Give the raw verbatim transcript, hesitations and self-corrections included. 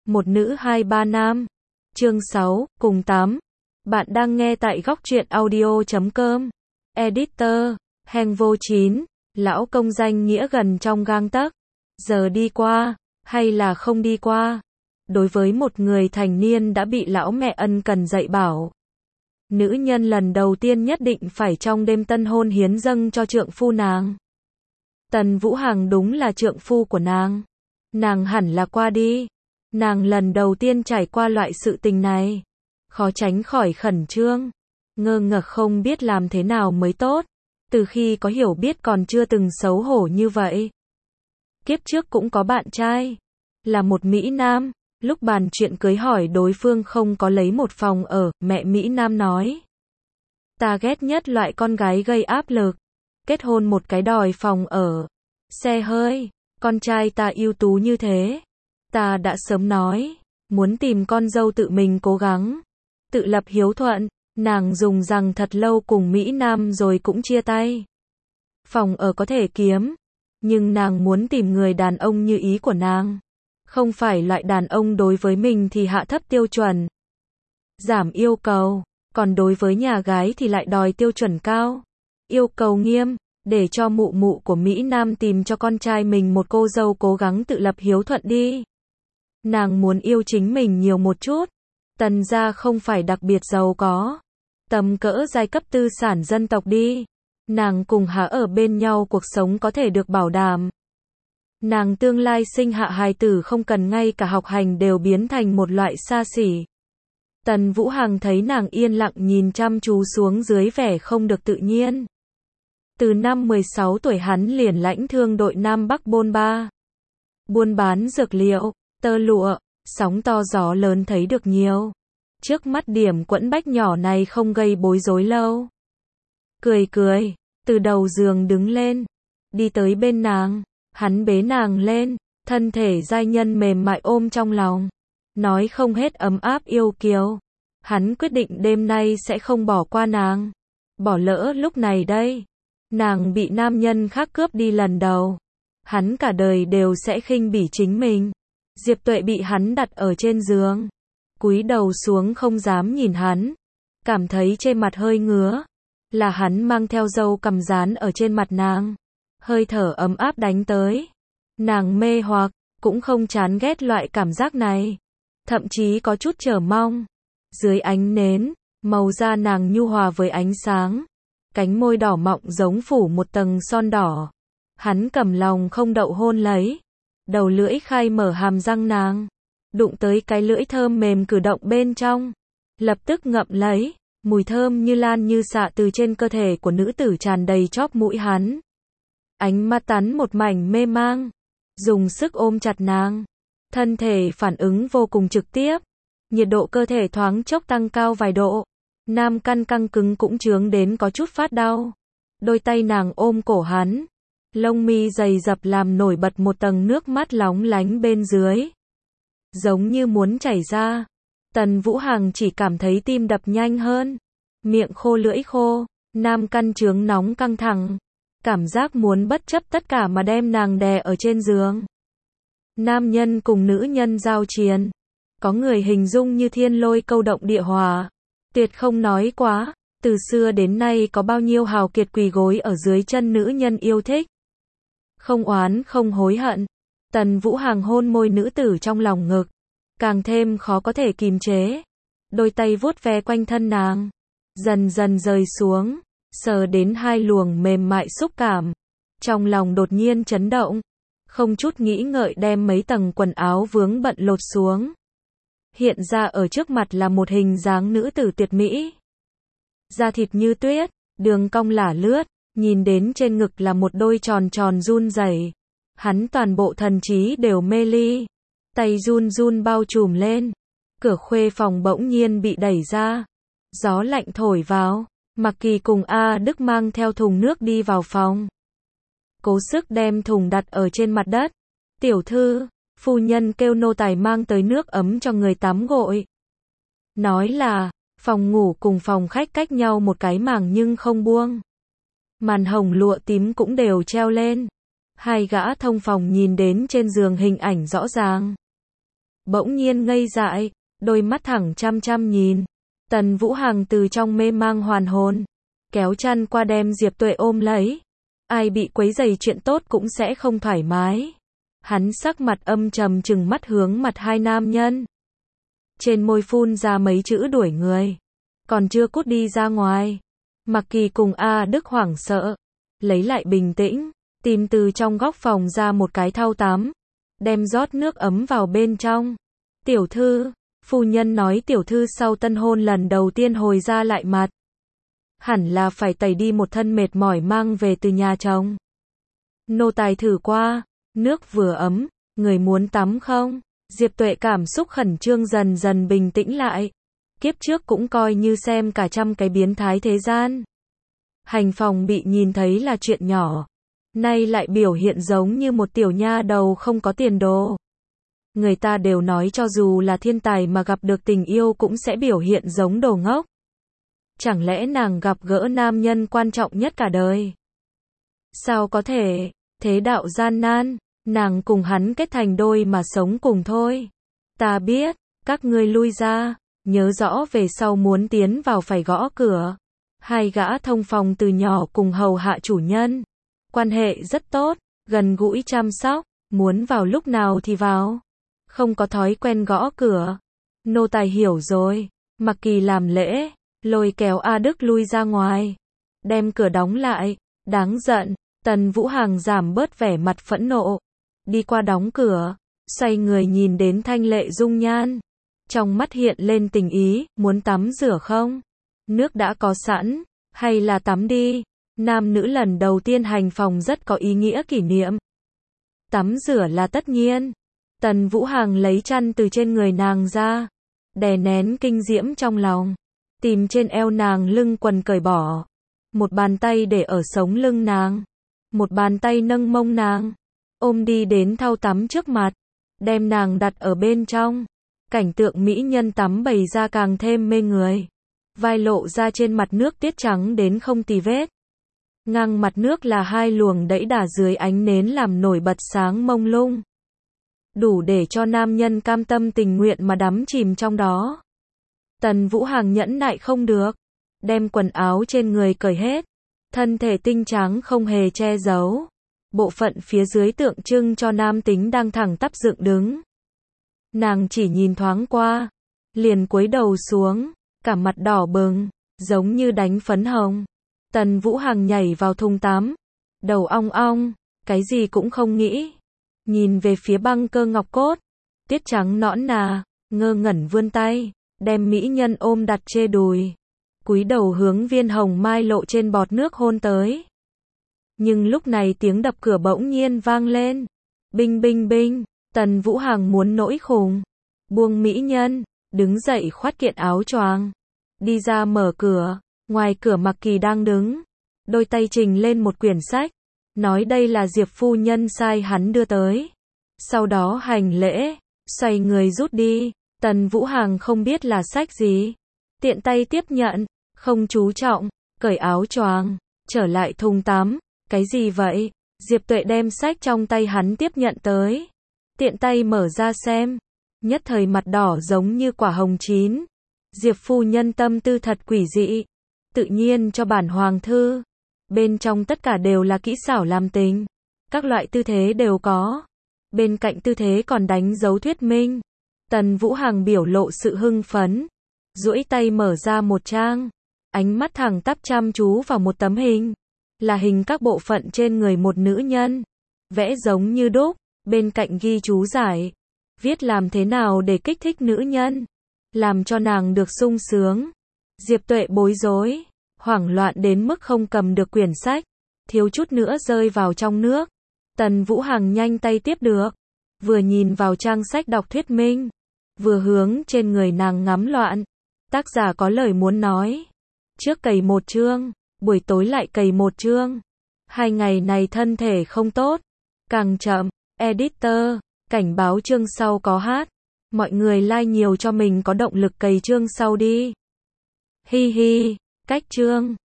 một nữ hai ba nam. Chương sáu, cùng tám. Bạn đang nghe tại góc truyện audio chấm com. Editor, Heng vô chín, lão công danh nghĩa gần trong gang tấc. Giờ đi qua, hay là không đi qua? Đối với một người thành niên đã bị lão mẹ ân cần dạy bảo. Nữ nhân lần đầu tiên nhất định phải trong đêm tân hôn hiến dâng cho trượng phu nàng. Tần Vũ Hằng đúng là trượng phu của nàng. Nàng hẳn là qua đi. Nàng lần đầu tiên trải qua loại sự tình này. Khó tránh khỏi khẩn trương. Ngơ ngẩn không biết làm thế nào mới tốt. Từ khi có hiểu biết còn chưa từng xấu hổ như vậy. Kiếp trước cũng có bạn trai. Là một Mỹ Nam. Lúc bàn chuyện cưới hỏi đối phương không có lấy một phòng ở, mẹ Mỹ Nam nói. Ta ghét nhất loại con gái gây áp lực. Kết hôn một cái đòi phòng ở. Xe hơi. Con trai ta ưu tú như thế. Ta đã sớm nói. Muốn tìm con dâu tự mình cố gắng. Tự lập hiếu thuận. Nàng dùng rằng thật lâu cùng Mỹ Nam rồi cũng chia tay. Phòng ở có thể kiếm. Nhưng nàng muốn tìm người đàn ông như ý của nàng. Không phải loại đàn ông đối với mình thì hạ thấp tiêu chuẩn. Giảm yêu cầu. Còn đối với nhà gái thì lại đòi tiêu chuẩn cao. Yêu cầu nghiêm. Để cho mụ mụ của Mỹ Nam tìm cho con trai mình một cô dâu cố gắng tự lập hiếu thuận đi. Nàng muốn yêu chính mình nhiều một chút. Tần gia không phải đặc biệt giàu có. Tầm cỡ giai cấp tư sản dân tộc đi. Nàng cùng Hà ở bên nhau cuộc sống có thể được bảo đảm. Nàng tương lai sinh hạ hài tử không cần ngay cả học hành đều biến thành một loại xa xỉ. Tần Vũ Hằng thấy nàng yên lặng nhìn chăm chú xuống dưới vẻ không được tự nhiên. Từ năm mười sáu tuổi hắn liền lãnh thương đội Nam Bắc bôn ba. Buôn bán dược liệu, tơ lụa, sóng to gió lớn thấy được nhiều. Trước mắt điểm quẫn bách nhỏ này không gây bối rối lâu. Cười cười, từ đầu giường đứng lên, đi tới bên nàng, hắn bế nàng lên, thân thể giai nhân mềm mại ôm trong lòng. Nói không hết ấm áp yêu kiều. Hắn quyết định đêm nay sẽ không bỏ qua nàng. Bỏ lỡ lúc này đây. Nàng bị nam nhân khác cướp đi lần đầu. Hắn cả đời đều sẽ khinh bỉ chính mình. Diệp Tuệ bị hắn đặt ở trên giường. Cúi đầu xuống không dám nhìn hắn. Cảm thấy trên mặt hơi ngứa. Là hắn mang theo dâu cầm dán ở trên mặt nàng. Hơi thở ấm áp đánh tới. Nàng mê hoặc, cũng không chán ghét loại cảm giác này. Thậm chí có chút chờ mong. Dưới ánh nến, màu da nàng nhu hòa với ánh sáng. Cánh môi đỏ mọng giống phủ một tầng son đỏ. Hắn cầm lòng không đậu hôn lấy. Đầu lưỡi khai mở hàm răng nàng. Đụng tới cái lưỡi thơm mềm cử động bên trong. Lập tức ngậm lấy. Mùi thơm như lan như xạ từ trên cơ thể của nữ tử tràn đầy chóp mũi hắn. Ánh mắt tắn một mảnh mê mang. Dùng sức ôm chặt nàng. Thân thể phản ứng vô cùng trực tiếp. Nhiệt độ cơ thể thoáng chốc tăng cao vài độ. Nam căn căng cứng cũng chướng đến có chút phát đau. Đôi tay nàng ôm cổ hắn. Lông mi dày dập làm nổi bật một tầng nước mắt lóng lánh bên dưới. Giống như muốn chảy ra. Tần Vũ Hằng chỉ cảm thấy tim đập nhanh hơn. Miệng khô lưỡi khô. Nam căn chướng nóng căng thẳng. Cảm giác muốn bất chấp tất cả mà đem nàng đè ở trên giường. Nam nhân cùng nữ nhân giao chiến. Có người hình dung như thiên lôi câu động địa hòa. Tuyệt không nói quá. Từ xưa đến nay có bao nhiêu hào kiệt quỳ gối ở dưới chân nữ nhân yêu thích. Không oán không hối hận. Tần Vũ Hằng hôn môi nữ tử trong lòng ngực. Càng thêm khó có thể kìm chế. Đôi tay vuốt ve quanh thân nàng. Dần dần rơi xuống. Sờ đến hai luồng mềm mại xúc cảm. Trong lòng đột nhiên chấn động. Không chút nghĩ ngợi đem mấy tầng quần áo vướng bận lột xuống. Hiện ra ở trước mặt là một hình dáng nữ tử tuyệt mỹ. Da thịt như tuyết, đường cong lả lướt, nhìn đến trên ngực là một đôi tròn tròn run rẩy. Hắn toàn bộ thần trí đều mê ly. Tay run run bao trùm lên. Cửa khuê phòng bỗng nhiên bị đẩy ra. Gió lạnh thổi vào. Mạc Kỳ cùng A Đức mang theo thùng nước đi vào phòng. Cố sức đem thùng đặt ở trên mặt đất. Tiểu thư, phu nhân kêu nô tài mang tới nước ấm cho người tắm gội. Nói là, phòng ngủ cùng phòng khách cách nhau một cái màng nhưng không buông. Màn hồng lụa tím cũng đều treo lên. Hai gã thông phòng nhìn đến trên giường hình ảnh rõ ràng. bỗng nhiên ngây dại, đôi mắt thẳng chăm chăm nhìn. Tần Vũ Hằng từ trong mê mang hoàn hồn, kéo chăn qua đem Diệp Tuệ ôm lấy. Ai bị quấy rầy chuyện tốt cũng sẽ không thoải mái. Hắn sắc mặt âm trầm trừng mắt hướng mặt hai nam nhân. Trên môi phun ra mấy chữ đuổi người. Còn chưa cút đi ra ngoài. Mặc Kỳ cùng A Đức hoảng sợ. Lấy lại bình tĩnh. Tìm từ trong góc phòng ra một cái thau tắm. Đem rót nước ấm vào bên trong. Tiểu thư, phu nhân nói tiểu thư sau tân hôn lần đầu tiên hồi ra lại mặt. Hẳn là phải tẩy đi một thân mệt mỏi mang về từ nhà chồng. Nô tài thử qua, nước vừa ấm, người muốn tắm không? Diệp Tuệ cảm xúc khẩn trương dần dần bình tĩnh lại. Kiếp trước cũng coi như xem cả trăm cái biến thái thế gian. Hành phòng bị nhìn thấy là chuyện nhỏ. Nay lại biểu hiện giống như một tiểu nha đầu không có tiền đồ. Người ta đều nói cho dù là thiên tài mà gặp được tình yêu cũng sẽ biểu hiện giống đồ ngốc. Chẳng lẽ nàng gặp gỡ nam nhân quan trọng nhất cả đời? Sao có thể? Thế đạo gian nan, nàng cùng hắn kết thành đôi mà sống cùng thôi. Ta biết, các ngươi lui ra, nhớ rõ về sau muốn tiến vào phải gõ cửa. Hai gã thông phòng từ nhỏ cùng hầu hạ chủ nhân. Quan hệ rất tốt, gần gũi chăm sóc, muốn vào lúc nào thì vào. Không có thói quen gõ cửa. Nô tài hiểu rồi, Mặc Kỳ làm lễ, lôi kéo A Đức lui ra ngoài. Đem cửa đóng lại, đáng giận, Tần Vũ Hằng giảm bớt vẻ mặt phẫn nộ. Đi qua đóng cửa, xoay người nhìn đến thanh lệ dung nhan. Trong mắt hiện lên tình ý, muốn tắm rửa không? Nước đã có sẵn, hay là tắm đi? Nam nữ lần đầu tiên hành phòng rất có ý nghĩa kỷ niệm. Tắm rửa là tất nhiên. Tần Vũ Hằng lấy chăn từ trên người nàng ra, đè nén kinh diễm trong lòng, tìm trên eo nàng lưng quần cởi bỏ. Một bàn tay để ở sống lưng nàng, một bàn tay nâng mông nàng, ôm đi đến thau tắm trước mặt, đem nàng đặt ở bên trong. Cảnh tượng mỹ nhân tắm bày ra càng thêm mê người. Vai lộ ra trên mặt nước tiết trắng đến không tì vết. Ngang mặt nước là hai luồng đẫy đà dưới ánh nến làm nổi bật sáng mông lung. Đủ để cho nam nhân cam tâm tình nguyện mà đắm chìm trong đó. Tần Vũ Hằng nhẫn nại không được, đem quần áo trên người cởi hết, thân thể tinh trắng không hề che giấu. Bộ phận phía dưới tượng trưng cho nam tính đang thẳng tắp dựng đứng. Nàng chỉ nhìn thoáng qua, liền cúi đầu xuống, cả mặt đỏ bừng, giống như đánh phấn hồng. Tần Vũ Hằng nhảy vào thùng tắm, đầu ong ong, cái gì cũng không nghĩ. Nhìn về phía băng cơ ngọc cốt, tiết trắng nõn nà, ngơ ngẩn vươn tay, đem mỹ nhân ôm đặt chê đùi. Cúi đầu hướng viên hồng mai lộ trên bọt nước hôn tới. Nhưng lúc này tiếng đập cửa bỗng nhiên vang lên. Binh binh binh, Tần Vũ Hằng muốn nổi khùng. Buông mỹ nhân, đứng dậy khoát kiện áo choàng. Đi ra mở cửa, ngoài cửa Mặc Kỳ đang đứng. Đôi tay trình lên một quyển sách. Nói đây là Diệp phu nhân sai hắn đưa tới. Sau đó hành lễ, xoay người rút đi. Tần Vũ Hằng không biết là sách gì. Tiện tay tiếp nhận, không chú trọng, cởi áo choàng, trở lại thùng tắm. Cái gì vậy? Diệp Tuệ đem sách trong tay hắn tiếp nhận tới. Tiện tay mở ra xem. Nhất thời mặt đỏ giống như quả hồng chín. Diệp phu nhân tâm tư thật quỷ dị. Tự nhiên cho bản hoàng thư. Bên trong tất cả đều là kỹ xảo làm tình. Các loại tư thế đều có. Bên cạnh tư thế còn đánh dấu thuyết minh. Tần Vũ Hằng biểu lộ sự hưng phấn. Duỗi tay mở ra một trang. Ánh mắt thẳng tắp chăm chú vào một tấm hình. Là hình các bộ phận trên người một nữ nhân. Vẽ giống như đúc. Bên cạnh ghi chú giải. Viết làm thế nào để kích thích nữ nhân. Làm cho nàng được sung sướng. Diệp Tuệ bối rối. Hoảng loạn đến mức không cầm được quyển sách. Thiếu chút nữa rơi vào trong nước. Tần Vũ Hằng nhanh tay tiếp được. Vừa nhìn vào trang sách đọc thuyết minh. Vừa hướng trên người nàng ngắm loạn. Tác giả có lời muốn nói. Trước cày một chương. Buổi tối lại cày một chương. Hai ngày này thân thể không tốt. Càng chậm. Editor. Cảnh báo chương sau có hát. Mọi người like nhiều cho mình có động lực cày chương sau đi. Hi hi. Cách chương.